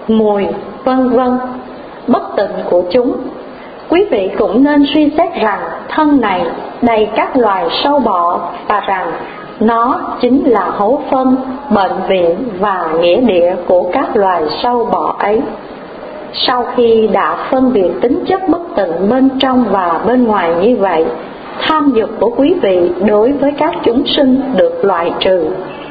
mùi, vân vân, bất tịnh của chúng. Quý vị cũng nên suy xét rằng thân này đầy các loài sâu bọ và rằng nó chính là hố phân, bệnh viện và nghĩa địa của các loài sâu bọ ấy. Sau khi đã phân biệt tính chất bất tịnh bên trong và bên ngoài như vậy, tham dục của quý vị đối với các chúng sinh được loại trừ.